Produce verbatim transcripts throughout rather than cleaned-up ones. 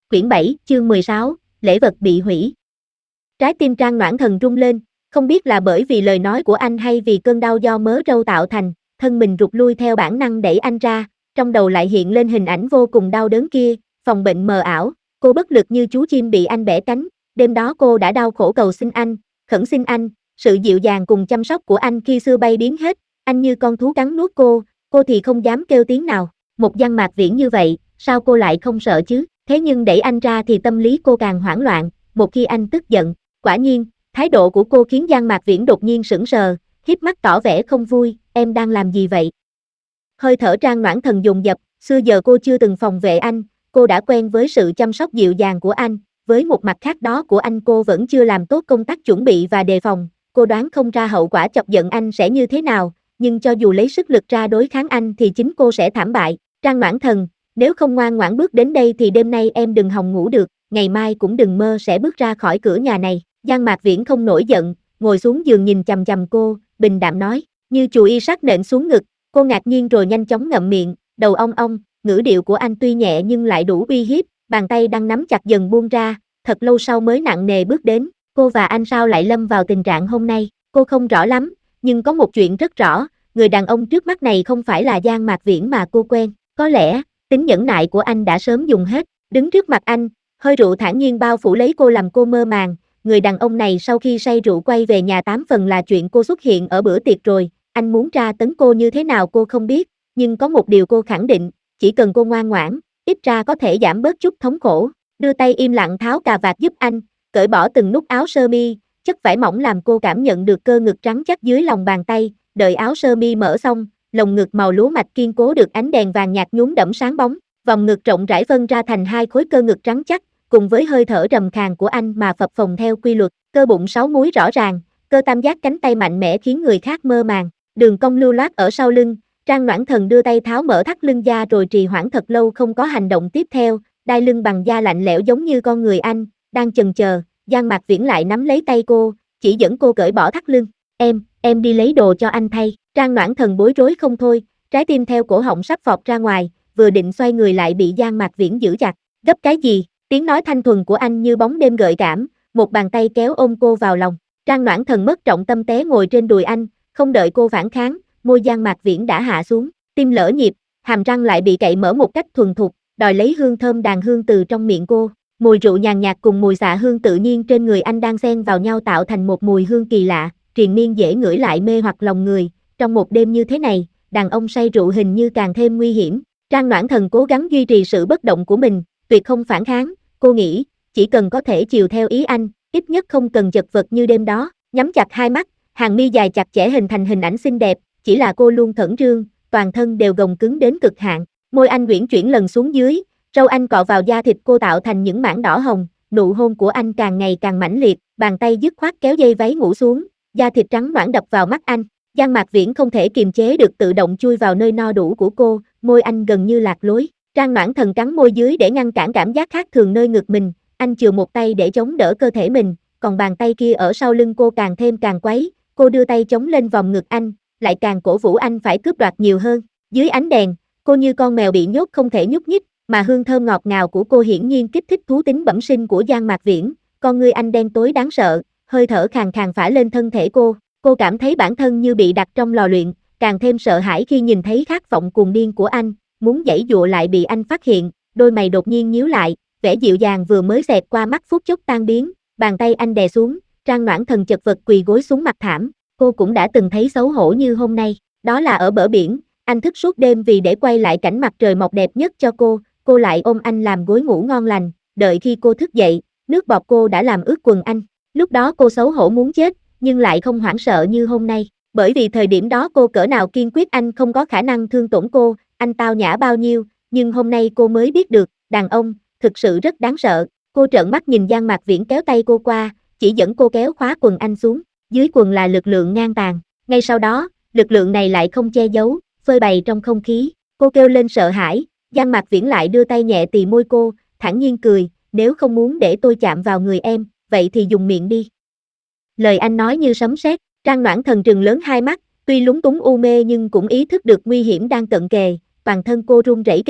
Quyển bảy, chương mười sáu, lễ vật bị hủy. Trái tim Trang Noãn Thần rung lên, không biết là bởi vì lời nói của anh hay vì cơn đau do mớ râu tạo thành, thân mình rụt lui theo bản năng đẩy anh ra, trong đầu lại hiện lên hình ảnh vô cùng đau đớn kia, phòng bệnh mờ ảo, cô bất lực như chú chim bị anh bẻ cánh, đêm đó cô đã đau khổ cầu xin anh, khẩn xin anh, sự dịu dàng cùng chăm sóc của anh khi xưa bay biến hết, anh như con thú cắn nuốt cô, cô thì không dám kêu tiếng nào, một Giang Mạc Viễn như vậy, sao cô lại không sợ chứ? Thế nhưng đẩy anh ra thì tâm lý cô càng hoảng loạn, một khi anh tức giận, quả nhiên, thái độ của cô khiến Giang Mạc Viễn đột nhiên sững sờ, híp mắt tỏ vẻ không vui, em đang làm gì vậy? Hơi thở Trang Noãn Thần dồn dập, xưa giờ cô chưa từng phòng vệ anh, cô đã quen với sự chăm sóc dịu dàng của anh, với một mặt khác đó của anh cô vẫn chưa làm tốt công tác chuẩn bị và đề phòng, cô đoán không ra hậu quả chọc giận anh sẽ như thế nào, nhưng cho dù lấy sức lực ra đối kháng anh thì chính cô sẽ thảm bại. Trang Noãn Thần, nếu không ngoan ngoãn bước đến đây thì đêm nay em đừng hòng ngủ được, ngày mai cũng đừng mơ sẽ bước ra khỏi cửa nhà này. Giang Mạc Viễn không nổi giận, ngồi xuống giường nhìn chằm chằm cô, bình đạm nói, như chùi y sắt nện xuống ngực, cô ngạc nhiên rồi nhanh chóng ngậm miệng, đầu ong ong, ngữ điệu của anh tuy nhẹ nhưng lại đủ uy hiếp, bàn tay đang nắm chặt dần buông ra, thật lâu sau mới nặng nề bước đến, cô và anh sao lại lâm vào tình trạng hôm nay, cô không rõ lắm, nhưng có một chuyện rất rõ, người đàn ông trước mắt này không phải là Giang Mạc Viễn mà cô quen, có lẽ, tính nhẫn nại của anh đã sớm dùng hết, đứng trước mặt anh, hơi rượu thản nhiên bao phủ lấy cô làm cô mơ màng, người đàn ông này sau khi say rượu quay về nhà tám phần là chuyện cô xuất hiện ở bữa tiệc rồi, anh muốn tra tấn cô như thế nào cô không biết, nhưng có một điều cô khẳng định, chỉ cần cô ngoan ngoãn, ít ra có thể giảm bớt chút thống khổ, đưa tay im lặng tháo cà vạt giúp anh, cởi bỏ từng nút áo sơ mi, chất vải mỏng làm cô cảm nhận được cơ ngực trắng chắc dưới lòng bàn tay, đợi áo sơ mi mở xong, lồng ngực màu lúa mạch kiên cố được ánh đèn vàng nhạt nhuốm đẫm sáng bóng, vòng ngực rộng rãi vân ra thành hai khối cơ ngực trắng chắc, cùng với hơi thở trầm khàn của anh mà phập phồng theo quy luật, cơ bụng sáu múi rõ ràng, cơ tam giác cánh tay mạnh mẽ khiến người khác mơ màng, đường cong lưu loát ở sau lưng, Trang Noãn Thần đưa tay tháo mở thắt lưng da rồi trì hoãn thật lâu không có hành động tiếp theo, đai lưng bằng da lạnh lẽo giống như con người anh, đang chần chờ, Giang Mạc Viễn lại nắm lấy tay cô, chỉ dẫn cô cởi bỏ thắt lưng, em, em đi lấy đồ cho anh thay, Trang Noãn Thần bối rối không thôi, trái tim theo cổ họng sắp phọt ra ngoài, vừa định xoay người lại bị Giang Mạc Viễn giữ chặt, gấp cái gì, tiếng nói thanh thuần của anh như bóng đêm gợi cảm, một bàn tay kéo ôm cô vào lòng, Trang Noãn Thần mất trọng tâm té ngồi trên đùi anh, không đợi cô phản kháng, môi Giang Mạc Viễn đã hạ xuống, tim lỡ nhịp, hàm răng lại bị cậy mở một cách thuần thục, đòi lấy hương thơm đàn hương từ trong miệng cô, mùi rượu nhàn nhạt cùng mùi xạ hương tự nhiên trên người anh đang xen vào nhau tạo thành một mùi hương kỳ lạ, triền miên dễ ngửi lại mê hoặc lòng người, trong một đêm như thế này, đàn ông say rượu hình như càng thêm nguy hiểm, Trang Noãn Thần cố gắng duy trì sự bất động của mình, tuyệt không phản kháng, cô nghĩ, chỉ cần có thể chiều theo ý anh, ít nhất không cần chật vật như đêm đó, nhắm chặt hai mắt, hàng mi dài chặt chẽ hình thành hình ảnh xinh đẹp, chỉ là cô luôn khẩn trương, toàn thân đều gồng cứng đến cực hạn, môi anh uyển chuyển lần xuống dưới, râu anh cọ vào da thịt cô tạo thành những mảng đỏ hồng, nụ hôn của anh càng ngày càng mãnh liệt, bàn tay dứt khoát kéo dây váy ngủ xuống, da thịt trắng nõn đập vào mắt anh, Giang Mạc Viễn không thể kiềm chế được tự động chui vào nơi no đủ của cô, môi anh gần như lạc lối, Trang Noãn Thần cắn môi dưới để ngăn cản cảm giác khác thường nơi ngực mình, anh chừa một tay để chống đỡ cơ thể mình, còn bàn tay kia ở sau lưng cô càng thêm càng quấy, cô đưa tay chống lên vòng ngực anh, lại càng cổ vũ anh phải cướp đoạt nhiều hơn, dưới ánh đèn, cô như con mèo bị nhốt không thể nhúc nhích, mà hương thơm ngọt ngào của cô hiển nhiên kích thích thú tính bẩm sinh của Giang Mạc Viễn, con ngươi anh đen tối đáng sợ, hơi thở khàn khàn phả lên thân thể cô, cô cảm thấy bản thân như bị đặt trong lò luyện, càng thêm sợ hãi khi nhìn thấy khát vọng cuồng điên của anh, muốn giãy giụa lại bị anh phát hiện, đôi mày đột nhiên nhíu lại, vẻ dịu dàng vừa mới xẹt qua mắt phút chốc tan biến, bàn tay anh đè xuống, Trang Noãn Thần chật vật quỳ gối xuống mặt thảm, cô cũng đã từng thấy xấu hổ như hôm nay, đó là ở bờ biển, anh thức suốt đêm vì để quay lại cảnh mặt trời mọc đẹp nhất cho cô, cô lại ôm anh làm gối ngủ ngon lành, đợi khi cô thức dậy, nước bọt cô đã làm ướt quần anh, lúc đó cô xấu hổ muốn chết, nhưng lại không hoảng sợ như hôm nay, bởi vì thời điểm đó cô cỡ nào kiên quyết anh không có khả năng thương tổn cô, anh tao nhã bao nhiêu, nhưng hôm nay cô mới biết được, đàn ông, thực sự rất đáng sợ, cô trợn mắt nhìn Giang Mạc Viễn kéo tay cô qua, chỉ dẫn cô kéo khóa quần anh xuống, dưới quần là lực lượng ngang tàn, ngay sau đó, lực lượng này lại không che giấu, phơi bày trong không khí, cô kêu lên sợ hãi, Giang Mạc Viễn lại đưa tay nhẹ tì môi cô, thản nhiên cười, nếu không muốn để tôi chạm vào người em, vậy thì dùng miệng đi. Lời anh nói như sấm sét, Trang Noãn Thần trừng lớn hai mắt, tuy lúng túng u mê nhưng cũng ý thức được nguy hiểm đang cận kề, toàn thân cô run rẩy kịch liệt,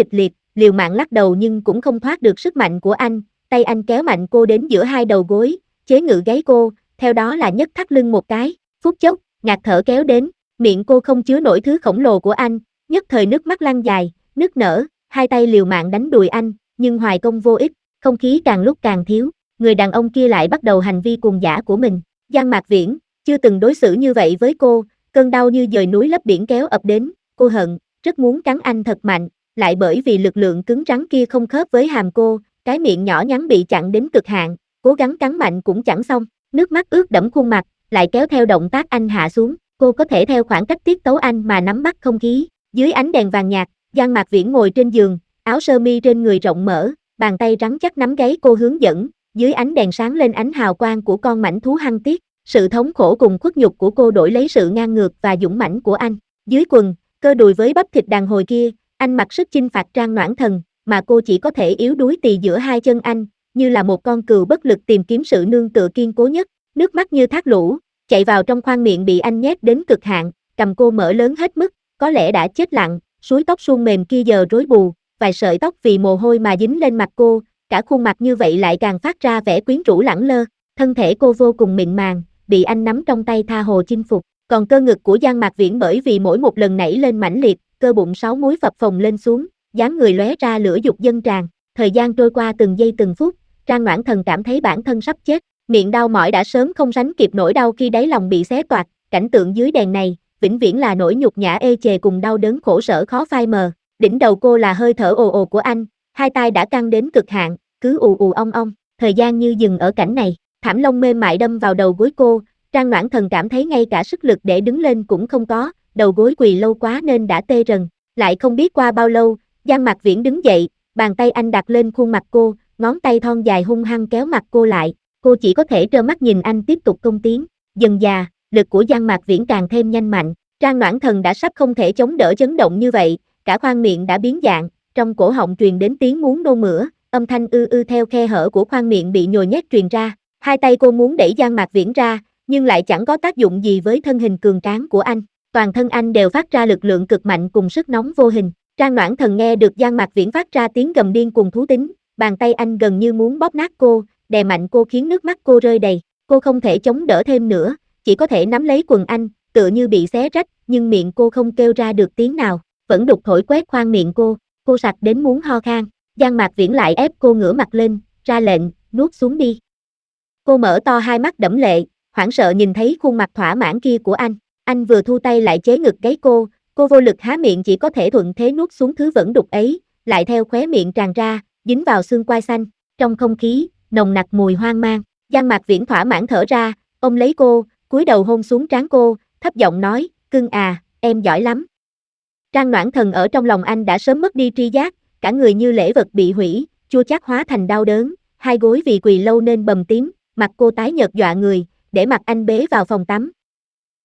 liều mạng lắc đầu nhưng cũng không thoát được sức mạnh của anh, tay anh kéo mạnh cô đến giữa hai đầu gối, chế ngự gáy cô, theo đó là nhấc thắt lưng một cái, phút chốc, ngạt thở kéo đến, miệng cô không chứa nổi thứ khổng lồ của anh, nhất thời nước mắt lăn dài, nức nở, hai tay liều mạng đánh đùi anh, nhưng hoài công vô ích, không khí càng lúc càng thiếu, người đàn ông kia lại bắt đầu hành vi cuồng dã của mình. Giang Mạc Viễn chưa từng đối xử như vậy với cô, cơn đau như dời núi lấp biển kéo ập đến, cô hận, rất muốn cắn anh thật mạnh, lại bởi vì lực lượng cứng rắn kia không khớp với hàm cô, cái miệng nhỏ nhắn bị chặn đến cực hạn, cố gắng cắn mạnh cũng chẳng xong, nước mắt ướt đẫm khuôn mặt, lại kéo theo động tác anh hạ xuống, cô có thể theo khoảng cách tiết tấu anh mà nắm bắt không khí. Dưới ánh đèn vàng nhạt, Giang Mạc Viễn ngồi trên giường, áo sơ mi trên người rộng mở, bàn tay rắn chắc nắm gáy cô hướng dẫn, dưới ánh đèn sáng lên ánh hào quang của con mãnh thú hăng tiết, sự thống khổ cùng khuất nhục của cô đổi lấy sự ngang ngược và dũng mãnh của anh. Dưới quần, cơ đùi với bắp thịt đàn hồi kia, anh mặc sức chinh phạt Trang Noãn Thần, mà cô chỉ có thể yếu đuối tì giữa hai chân anh, như là một con cừu bất lực tìm kiếm sự nương tựa kiên cố nhất. Nước mắt như thác lũ, chạy vào trong khoang miệng bị anh nhét đến cực hạn, cầm cô mở lớn hết mức, có lẽ đã chết lặng, suối tóc suôn mềm kia giờ rối bù, vài sợi tóc vì mồ hôi mà dính lên mặt cô, cả khuôn mặt như vậy lại càng phát ra vẻ quyến rũ lẳng lơ, thân thể cô vô cùng mịn màng, bị anh nắm trong tay tha hồ chinh phục, còn cơ ngực của Giang Mạc Viễn bởi vì mỗi một lần nảy lên mãnh liệt, cơ bụng sáu múi phập phồng lên xuống, dáng người lóe ra lửa dục dâng tràn, thời gian trôi qua từng giây từng phút, Trang Noãn Thần cảm thấy bản thân sắp chết, miệng đau mỏi đã sớm không sánh kịp nỗi đau khi đáy lòng bị xé toạc, cảnh tượng dưới đèn này, vĩnh viễn là nỗi nhục nhã ê chề cùng đau đớn khổ sở khó phai mờ, đỉnh đầu cô là hơi thở ồ ồ của anh, hai tay đã căng đến cực hạn, cứ ù ù ong ong, thời gian như dừng ở cảnh này, thảm lông mềm mại đâm vào đầu gối cô, Trang Noãn Thần cảm thấy ngay cả sức lực để đứng lên cũng không có, đầu gối quỳ lâu quá nên đã tê rần, lại không biết qua bao lâu, Giang Mạc Viễn đứng dậy, bàn tay anh đặt lên khuôn mặt cô, ngón tay thon dài hung hăng kéo mặt cô lại, cô chỉ có thể trơ mắt nhìn anh tiếp tục công tiến, dần dà, lực của Giang Mạc Viễn càng thêm nhanh mạnh, Trang Noãn Thần đã sắp không thể chống đỡ chấn động như vậy, cả khoang miệng đã biến dạng, trong cổ họng truyền đến tiếng muốn nôn mửa, âm thanh ư ư theo khe hở của khoang miệng bị nhồi nhét truyền ra, hai tay cô muốn đẩy Giang Mạc Viễn ra, nhưng lại chẳng có tác dụng gì với thân hình cường tráng của anh, toàn thân anh đều phát ra lực lượng cực mạnh cùng sức nóng vô hình, Trang Noãn Thần nghe được Giang Mạc Viễn phát ra tiếng gầm điên cùng thú tính, bàn tay anh gần như muốn bóp nát cô, đè mạnh cô khiến nước mắt cô rơi đầy, cô không thể chống đỡ thêm nữa, chỉ có thể nắm lấy quần anh, tựa như bị xé rách, nhưng miệng cô không kêu ra được tiếng nào, vẫn đục thổi quét khoang miệng cô, cô sặc đến muốn ho khan, Giang Mạc Viễn lại ép cô ngửa mặt lên, ra lệnh, nuốt xuống đi. Cô mở to hai mắt đẫm lệ, hoảng sợ nhìn thấy khuôn mặt thỏa mãn kia của anh, anh vừa thu tay lại chế ngực gáy cô, cô vô lực há miệng chỉ có thể thuận thế nuốt xuống thứ vẫn đục ấy, lại theo khóe miệng tràn ra, dính vào xương quai xanh, trong không khí, nồng nặc mùi hoang mang, Giang Mạc Viễn thỏa mãn thở ra, ôm lấy cô, cúi đầu hôn xuống trán cô, thấp giọng nói, cưng à, em giỏi lắm. Trang Noãn Thần ở trong lòng anh đã sớm mất đi tri giác, cả người như lễ vật bị hủy, chua chát hóa thành đau đớn, hai gối vì quỳ lâu nên bầm tím, mặt cô tái nhợt dọa người, để mặc anh bế vào phòng tắm,